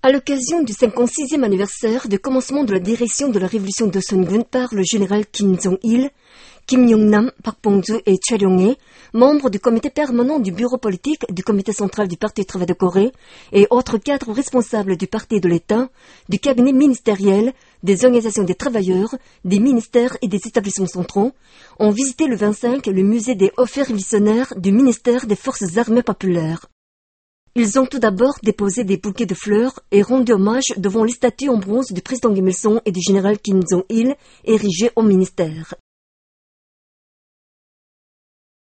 À l'occasion du 56e anniversaire du commencement de la direction de la révolution de Sungun par le général Kim Jong-il, Kim Yong-nam, Park Bong-joo et Choi Ryong-hae, membres du comité permanent du bureau politique du comité central du Parti du travail de Corée et autres cadres responsables du parti de l'État, du cabinet ministériel, des organisations des travailleurs, des ministères et des établissements centraux, ont visité le 25 le musée des hauts révolutionnaires du ministère des Forces armées populaires. Ils ont tout d'abord déposé des bouquets de fleurs et rendu hommage devant les statues en bronze du président Kim Il-sung et du général Kim Jong-il érigées au ministère.